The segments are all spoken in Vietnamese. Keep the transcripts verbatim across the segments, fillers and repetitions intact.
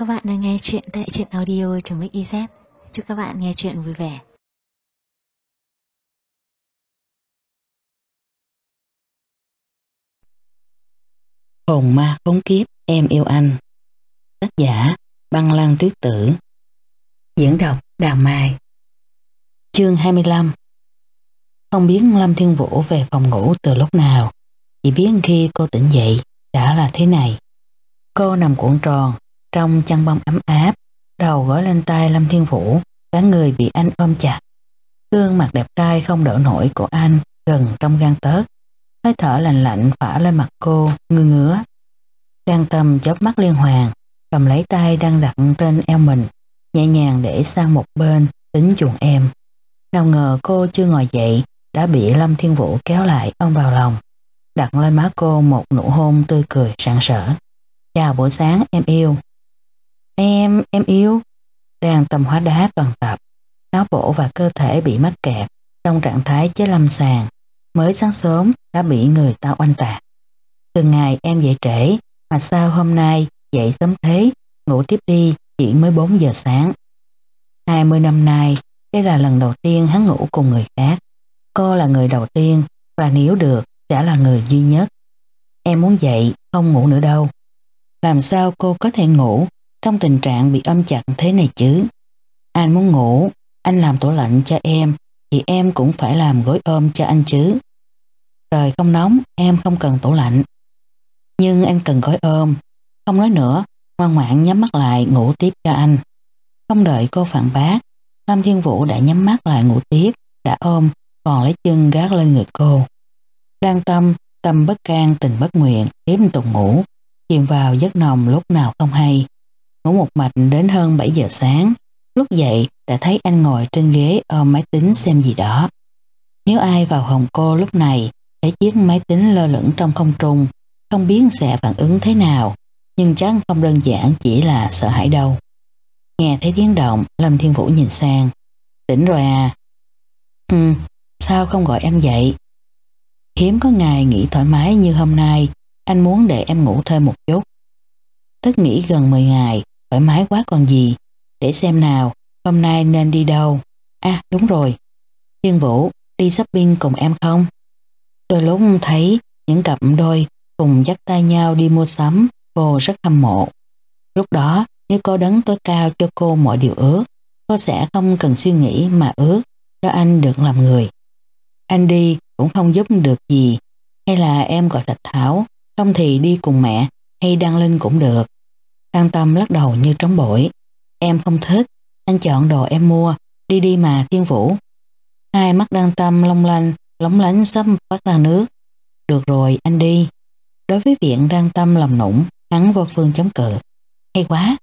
các bạn đang nghe chuyện tại truyện audio.mixyz. Chúc các bạn nghe chuyện vui vẻ. Hồn ma khốn kiếp em yêu anh. Tác giả Băng Lan Tuyết Tử. Diễn đọc Đào Mai. Chương hai mươi lăm. Không biết Lâm Thiên Vũ về phòng ngủ từ lúc nào, chỉ biết khi cô tỉnh dậy đã là thế này. Cô nằm cuộn tròn trong chăn bông ấm áp, đầu gối lên tay Lâm Thiên Vũ, cả người bị anh ôm chặt. Gương mặt đẹp trai không đỡ nổi của anh gần trong gang tấc, hơi thở lạnh lạnh phả lên mặt cô, ngứa ngứa. Đang Tâm chớp mắt liên hoàn, cầm lấy tay đang đặt trên eo mình, nhẹ nhàng để sang một bên, tính chuồng em. Nào ngờ cô chưa ngồi dậy đã bị Lâm Thiên Vũ kéo lại ôm vào lòng, đặt lên má cô một nụ hôn tươi cười rạng rỡ. Chào buổi sáng em yêu. Em, em yêu. Đang Tâm hóa đá toàn tập, não bộ và cơ thể bị mắc kẹt trong trạng thái chế lâm sàng. Mới sáng sớm đã bị người ta oanh tạc. Từ ngày em dậy trễ, mà sao hôm nay dậy sớm thế, ngủ tiếp đi, chỉ mới bốn giờ sáng. hai mươi năm nay, đây là lần đầu tiên hắn ngủ cùng người khác. Cô là người đầu tiên, và nếu được, sẽ là người duy nhất. Em muốn dậy, không ngủ nữa đâu. Làm sao cô có thể ngủ trong tình trạng bị ôm chặt thế này chứ? Anh muốn ngủ, anh làm tủ lạnh cho em, thì em cũng phải làm gối ôm cho anh chứ. Trời không nóng, em không cần tủ lạnh. Nhưng anh cần gối ôm. Không nói nữa, ngoan ngoãn nhắm mắt lại ngủ tiếp cho anh. Không đợi cô phản bác, Lâm Thiên Vũ đã nhắm mắt lại ngủ tiếp, đã ôm, còn lấy chân gác lên người cô. Đang Tâm, tâm bất can tình bất nguyện, tiếp tục ngủ, chìm vào giấc nồng lúc nào không hay. Ngủ một mạch đến hơn bảy giờ sáng, lúc dậy đã thấy anh ngồi trên ghế ôm máy tính xem gì đó. Nếu ai vào phòng cô lúc này thấy chiếc máy tính lơ lửng trong không trung, không biết sẽ phản ứng thế nào, nhưng chắc không đơn giản chỉ là sợ hãi đâu. Nghe thấy tiếng động, Lâm Thiên Vũ nhìn sang. Tỉnh rồi à? Ừ, sao không gọi em dậy? Hiếm có ngày nghỉ thoải mái như hôm nay, anh muốn để em ngủ thêm một chút. Tất nghỉ gần mười ngày, thoải mái quá còn gì. Để xem nào, hôm nay nên đi đâu? À đúng rồi, Thiên Vũ, đi shopping cùng em không? Đôi lúc thấy những cặp đôi cùng dắt tay nhau đi mua sắm, cô rất hâm mộ. Lúc đó, nếu cô đấng tối cao cho cô mọi điều ước, cô sẽ không cần suy nghĩ mà ước cho anh được làm người. Anh đi cũng không giúp được gì, hay là em gọi Thạch Thảo, không thì đi cùng mẹ hay Đăng Linh cũng được. Đăng Tâm lắc đầu như trống bổi. Em không thích, anh chọn đồ em mua, đi đi mà Thiên Vũ. Hai mắt Đăng Tâm long lanh, lóng lánh sắp phát ra nước. Được rồi, anh đi. Đối với việc Đăng Tâm làm nũng, hắn vô phương chống cự. Hay quá.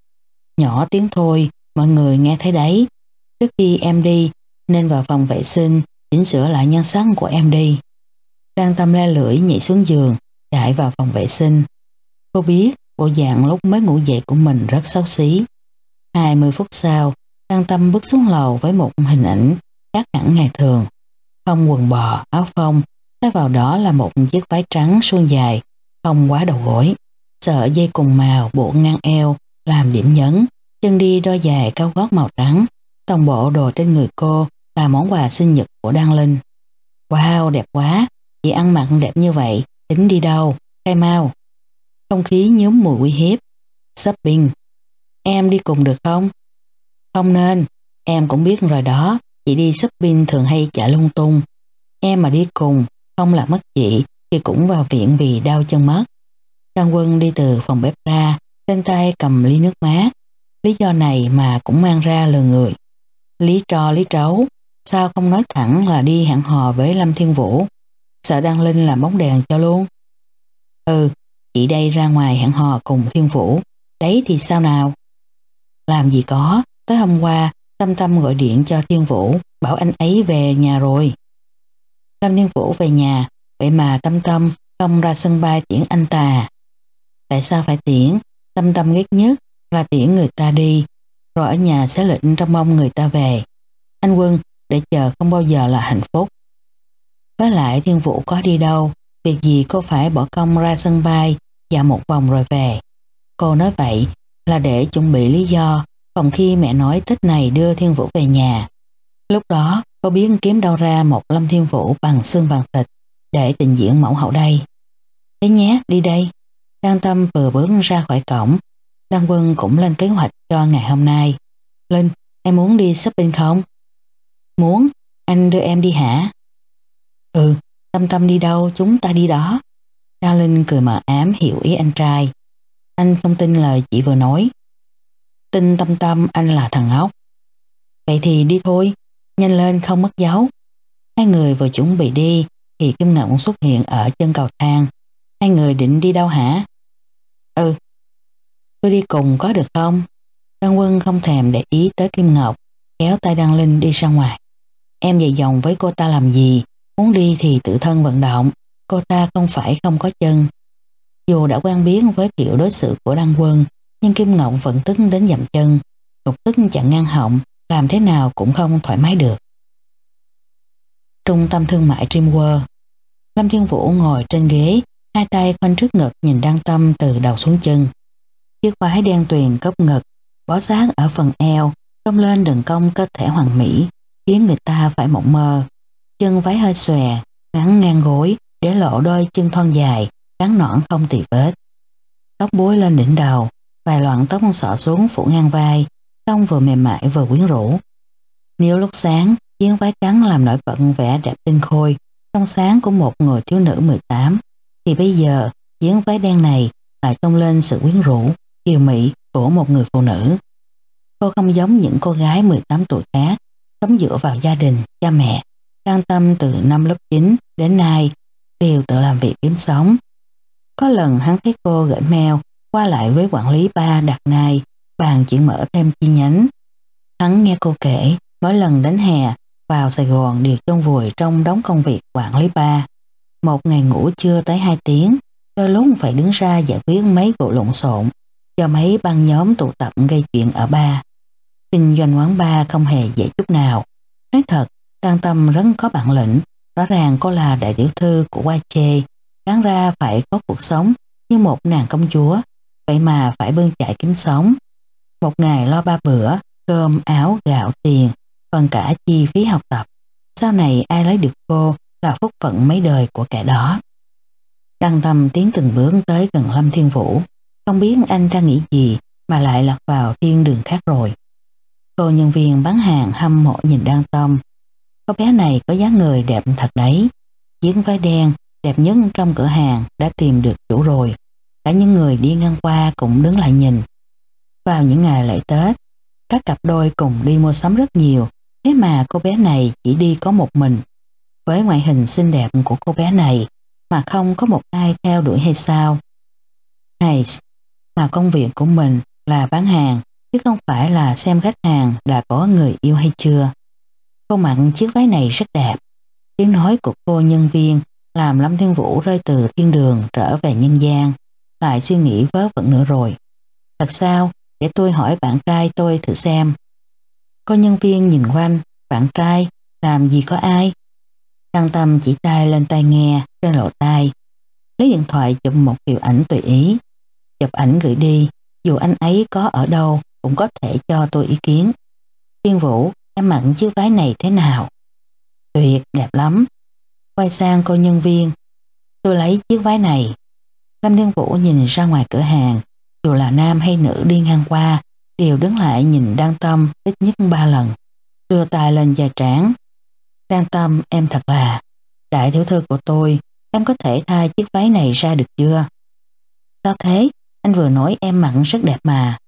Nhỏ tiếng thôi, mọi người nghe thấy đấy. Trước khi em đi, nên vào phòng vệ sinh, chỉnh sửa lại nhan sắc của em đi. Đăng Tâm le lưỡi nhảy xuống giường, chạy vào phòng vệ sinh. Cô biết bộ dạng lúc mới ngủ dậy của mình rất xấu xí. hai mươi phút sau, Đăng Tâm bước xuống lầu với một hình ảnh khác hẳn ngày thường. Không quần bò, áo phông, thay vào đó là một chiếc váy trắng suôn dài, không quá đầu gối. Sợi dây cùng màu buộc ngang eo làm điểm nhấn, chân đi đôi giày cao gót màu trắng. Toàn bộ đồ trên người cô là món quà sinh nhật của Đăng Linh. Wow, đẹp quá, chị ăn mặc đẹp như vậy, tính đi đâu, khai mau. Không khí nhuốm mùi uy hiếp. Shopping. Em đi cùng được không? Không nên, em cũng biết rồi đó, chị đi shopping thường hay chạy lung tung. Em mà đi cùng, không làm mất chị, thì cũng vào viện vì đau chân mất. Đăng Quân đi từ phòng bếp ra, trên tay cầm ly nước mát. Lý do này mà cũng mang ra lừa người. Lý trò lý trấu, sao không nói thẳng là đi hẹn hò với Lâm Thiên Vũ? Sợ Đăng Linh làm bóng đèn cho luôn. Ừ, chị đây ra ngoài hẹn hò cùng Thiên Vũ, đấy thì sao nào? Làm gì có, tới hôm qua Tâm Tâm gọi điện cho Thiên Vũ, bảo anh ấy về nhà rồi. Lâm Thiên Vũ về nhà, vậy mà Tâm Tâm không ra sân bay tiễn anh ta. Tại sao phải tiễn? Tâm Tâm ghét nhất là tiễn người ta đi, rồi ở nhà xé lịnh trong mong người ta về. Anh Quân, để chờ không bao giờ là hạnh phúc. Với lại Thiên Vũ có đi đâu, việc gì cô phải bỏ công ra sân bay dạo một vòng rồi về. Cô nói vậy, là để chuẩn bị lý do phòng khi mẹ nói Tết này đưa Thiên Vũ về nhà. Lúc đó cô biết kiếm đâu ra một Lâm Thiên Vũ bằng xương bằng thịt để trình diễn mẫu hậu đây. Thế nhé, đi đây. Đăng Tâm vừa bước ra khỏi cổng. Đăng Quân cũng lên kế hoạch cho ngày hôm nay. Linh, em muốn đi shopping không? Muốn, anh đưa em đi hả? Ừ, Tâm Tâm đi đâu chúng ta đi đó. Đăng Linh cười mờ ám hiểu ý anh trai. Anh không tin lời chị vừa nói. Tin Tâm Tâm anh là thằng ngốc. Vậy thì đi thôi, nhanh lên không mất dấu. Hai người vừa chuẩn bị đi thì Kim Ngọc xuất hiện ở chân cầu thang. Hai người định đi đâu hả? Ừ, tôi đi cùng có được không? Đăng Quân không thèm để ý tới Kim Ngọc, kéo tay Đăng Linh đi ra ngoài. Em dày dòng với cô ta làm gì? Muốn đi thì tự thân vận động, cô ta không phải không có chân. Dù đã quen biết với kiểu đối xử của Đăng Quân, nhưng Kim Ngọc vẫn tức đến dậm chân, cục tức chặn ngang họng, làm thế nào cũng không thoải mái được. Trung tâm thương mại Dream World. Lâm Thiên Vũ ngồi trên ghế, hai tay khoanh trước ngực nhìn Đăng Tâm từ đầu xuống chân. Chiếc váy đen tuyền cốc ngực, bó sát ở phần eo, cong lên đường cong cơ thể hoàn mỹ, khiến người ta phải mộng mơ. Chân váy hơi xòe, gắn ngang gối, để lộ đôi chân thon dài, trắng nõn không tì vết. Tóc búi lên đỉnh đầu, vài loạn tóc xõa xuống phủ ngang vai, trông vừa mềm mại vừa quyến rũ. Nếu lúc sáng, chiếc váy trắng làm nổi bật vẻ đẹp tinh khôi, trong sáng của một người thiếu nữ mười tám, thì bây giờ chiếc váy đen này lại tông lên sự quyến rũ, kiều mị của một người phụ nữ. Cô không giống những cô gái mười tám tuổi khác, sống dựa vào gia đình, cha mẹ. Đăng Tâm từ năm lớp chín đến nay đều tự làm việc kiếm sống. Có lần hắn thấy cô gửi mail qua lại với quản lý bar đặt này, bàn chuyện mở thêm chi nhánh. Hắn nghe cô kể, mỗi lần đến hè vào Sài Gòn đều chôn vùi trong đống công việc quản lý bar. Một ngày ngủ chưa tới hai tiếng, đôi lúc phải đứng ra giải quyết mấy vụ lộn xộn cho mấy băng nhóm tụ tập gây chuyện ở bar. Kinh doanh quán bar không hề dễ chút nào. Nói thật, Đăng Tâm rất có bản lĩnh, rõ ràng cô là đại tiểu thư của Hoa Chê, đáng ra phải có cuộc sống như một nàng công chúa, vậy mà phải bươn chải kiếm sống. Một ngày lo ba bữa, cơm, áo, gạo, tiền, còn cả chi phí học tập. Sau này ai lấy được cô là phúc phận mấy đời của kẻ đó. Đăng Tâm tiến từng bước tới gần Lâm Thiên Vũ, không biết anh đang nghĩ gì mà lại lạc vào thiên đường khác rồi. Cô nhân viên bán hàng hâm mộ nhìn Đăng Tâm. Cô bé này có dáng người đẹp thật đấy. Chiếc váy đen đẹp nhất trong cửa hàng đã tìm được chủ rồi. Cả những người đi ngang qua cũng đứng lại nhìn. Vào những ngày lễ Tết, các cặp đôi cùng đi mua sắm rất nhiều, thế mà cô bé này chỉ đi có một mình. Với ngoại hình xinh đẹp của cô bé này mà không có một ai theo đuổi hay sao? Hay mà công việc của mình là bán hàng, chứ không phải là xem khách hàng đã có người yêu hay chưa. Cô mặc chiếc váy này rất đẹp. Tiếng nói của cô nhân viên làm Lâm Thiên Vũ rơi từ thiên đường trở về nhân gian, lại suy nghĩ vớ vẩn nữa rồi. Thật sao? Để tôi hỏi bạn trai tôi thử xem. Cô nhân viên nhìn quanh, bạn trai, làm gì có ai? Đăng Tâm chỉ tay lên tai nghe, trên lỗ tai. Lấy điện thoại chụp một kiểu ảnh tùy ý. Chụp ảnh gửi đi, dù anh ấy có ở đâu cũng có thể cho tôi ý kiến. Thiên Vũ, em mặc chiếc váy này thế nào? Tuyệt, đẹp lắm. Quay sang cô nhân viên. Tôi lấy chiếc váy này. Lâm Thiên Vũ nhìn ra ngoài cửa hàng, dù là nam hay nữ đi ngang qua, đều đứng lại nhìn Đăng Tâm ít nhất ba lần, đưa tay lên da trán. Đăng Tâm, em thật là đại tiểu thư của tôi, em có thể thay chiếc váy này ra được chưa? Sao thế? Anh vừa nói em mặc rất đẹp mà.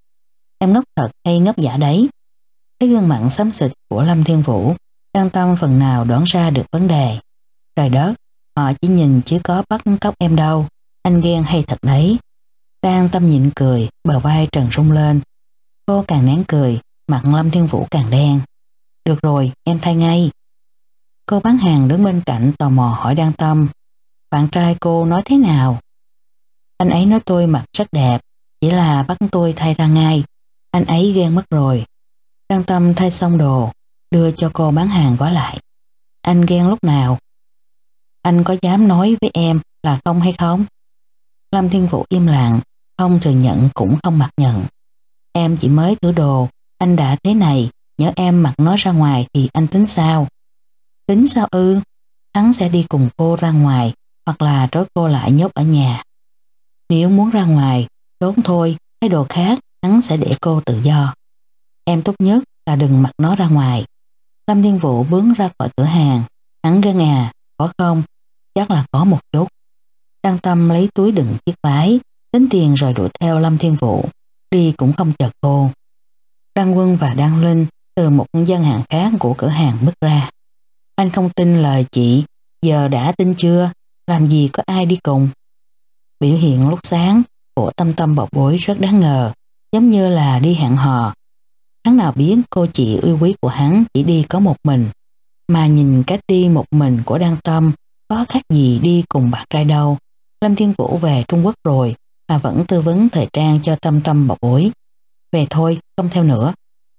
Em ngốc thật hay ngốc giả đấy? Cái gương mặt xám xịt của Lâm Thiên Vũ, Đăng Tâm phần nào đoán ra được vấn đề. Trời đất, họ chỉ nhìn chứ có bắt cóc em đâu, anh ghen hay thật đấy. Đăng Tâm nhịn cười, bờ vai trần rung lên. Cô càng nén cười, mặt Lâm Thiên Vũ càng đen. Được rồi, em thay ngay. Cô bán hàng đứng bên cạnh tò mò hỏi Đăng Tâm. Bạn trai cô nói thế nào? Anh ấy nói tôi mặc rất đẹp, chỉ là bắt tôi thay ra ngay. Anh ấy ghen mất rồi. Đăng Tâm thay xong đồ, đưa cho cô bán hàng gói lại. Anh ghen lúc nào? Anh có dám nói với em là không hay không? Lâm Thiên Vũ im lặng, không thừa nhận cũng không mặc nhận. Em chỉ mới thử đồ, anh đã thế này, nhỡ em mặc nó ra ngoài thì anh tính sao? Tính sao ư? Hắn sẽ đi cùng cô ra ngoài hoặc là trói cô lại nhốt ở nhà. Nếu muốn ra ngoài, trốn thôi, cái đồ khác hắn sẽ để cô tự do. Em tốt nhất là đừng mặc nó ra ngoài. Lâm Thiên Vũ bước ra khỏi cửa hàng. Hắn gân à, có không? Chắc là có một chút. Đăng Tâm lấy túi đựng chiếc váy, tính tiền rồi đuổi theo Lâm Thiên Vũ. Đi cũng không chờ cô. Đăng Quân và Đăng Linh từ một gian hàng khác của cửa hàng bước ra. Anh không tin lời chị, giờ đã tin chưa? Làm gì có ai đi cùng? Biểu hiện lúc sáng của Tâm Tâm Bảo Bối rất đáng ngờ, giống như là đi hẹn hò. Hắn nào biết cô chị yêu quý của hắn chỉ đi có một mình, mà nhìn cách đi một mình của Đăng Tâm có khác gì đi cùng bạn trai đâu. Lâm Thiên Vũ về Trung Quốc rồi mà vẫn tư vấn thời trang cho Tâm Tâm Bảo Bối. Về thôi, không theo nữa.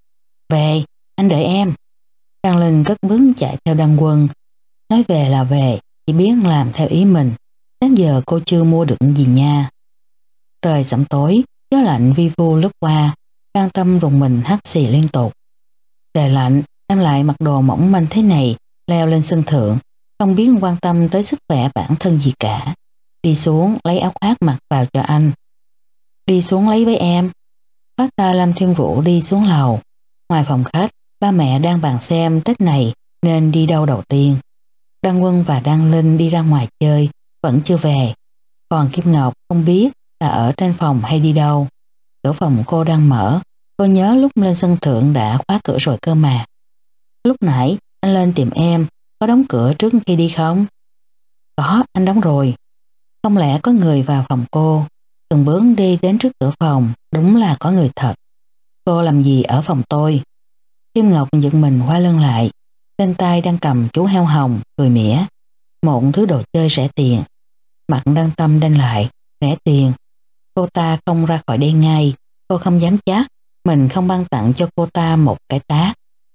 Về, anh đợi em. Đăng Linh cất bước chạy theo Đăng Quân. Nói về là về, chỉ biết làm theo ý mình. Đến giờ cô chưa mua được gì nha. Trời sẩm tối, gió lạnh vi vu lướt qua. Đăng Tâm rùng mình hắt xì liên tục. Trời lạnh, em lại mặc đồ mỏng manh thế này, leo lên sân thượng, không biết quan tâm tới sức khỏe bản thân gì cả. Đi xuống lấy áo khoác mặc vào cho anh. Đi xuống lấy với em. Phát ta Lâm Thiên Vũ đi xuống lầu. Ngoài phòng khách, ba mẹ đang bàn xem Tết này nên đi đâu đầu tiên. Đăng Quân và Đăng Linh đi ra ngoài chơi, vẫn chưa về. Còn Kim Ngọc không biết là ở trên phòng hay đi đâu. Cửa phòng cô đang mở, cô nhớ lúc lên sân thượng đã khóa cửa rồi cơ mà. Lúc nãy anh lên tìm em, có đóng cửa trước khi đi không? Có, anh đóng rồi. Không lẽ có người vào phòng cô? Từng bước đi đến trước cửa phòng, đúng là có người thật. Cô làm gì ở phòng tôi? Kim Ngọc giật mình quay lưng lại, trên tay đang cầm chú heo hồng, cười mỉa. Một thứ đồ chơi rẻ tiền. Mặt Đăng Tâm đanh lại, rẻ tiền. Cô ta không ra khỏi đây ngay, cô không dám chắc mình không ban tặng cho cô ta một cái tát.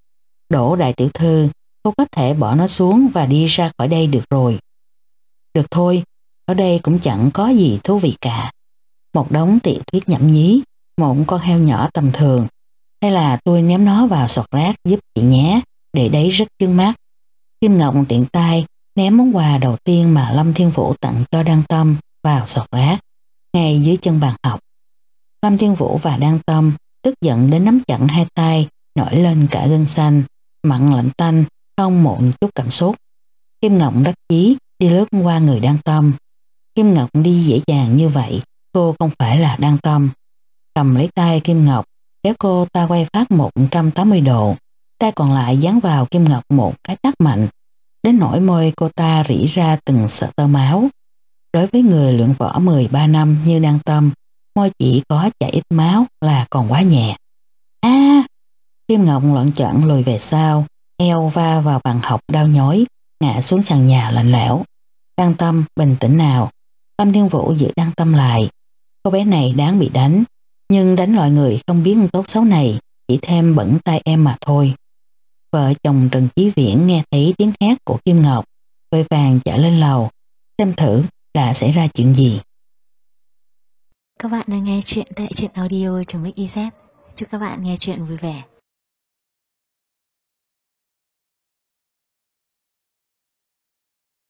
Đỗ đại tiểu thư, cô có thể bỏ nó xuống và đi ra khỏi đây được rồi. Được thôi, ở đây cũng chẳng có gì thú vị cả. Một đống tiểu thuyết nhảm nhí, một con heo nhỏ tầm thường. Hay là tôi ném nó vào sọt rác giúp chị nhé, để đấy rất chướng mắt. Kim Ngọc tiện tay ném món quà đầu tiên mà Lâm Thiên Vũ tặng cho Đăng Tâm vào sọt rác, ngay dưới chân bàn học. Lâm Thiên Vũ và Đăng Tâm tức giận đến nắm chặt hai tay, nổi lên cả gân xanh, mặn lạnh tanh, không một chút cảm xúc. Kim Ngọc đắc chí đi lướt qua người Đăng Tâm. Kim Ngọc đi dễ dàng như vậy, cô không phải là Đăng Tâm. Cầm lấy tay Kim Ngọc, kéo cô ta quay phát một trăm tám mươi độ, tay còn lại dán vào Kim Ngọc một cái tát mạnh, đến nỗi môi cô ta rỉ ra từng sợi tơ máu. Đối với người luyện võ mười ba năm như Đăng Tâm, môi chỉ có chảy ít máu là còn quá nhẹ. A! À, Kim Ngọc loạn choạng lùi về sau, eo va vào bàn học đau nhói, ngã xuống sàn nhà lạnh lẽo. Đăng Tâm, bình tĩnh nào. Lâm Thiên Vũ giữ Đăng Tâm lại. Cô bé này đáng bị đánh, nhưng đánh loại người không biết tốt xấu này chỉ thêm bẩn tay em mà thôi. Vợ chồng Trần Chí Viễn nghe thấy tiếng hét của Kim Ngọc, vội vàng chạy lên lầu, xem thử đã xảy ra chuyện gì. Các bạn đang nghe chuyện tại truyện audio.mixyz. Chúc các bạn nghe chuyện vui vẻ.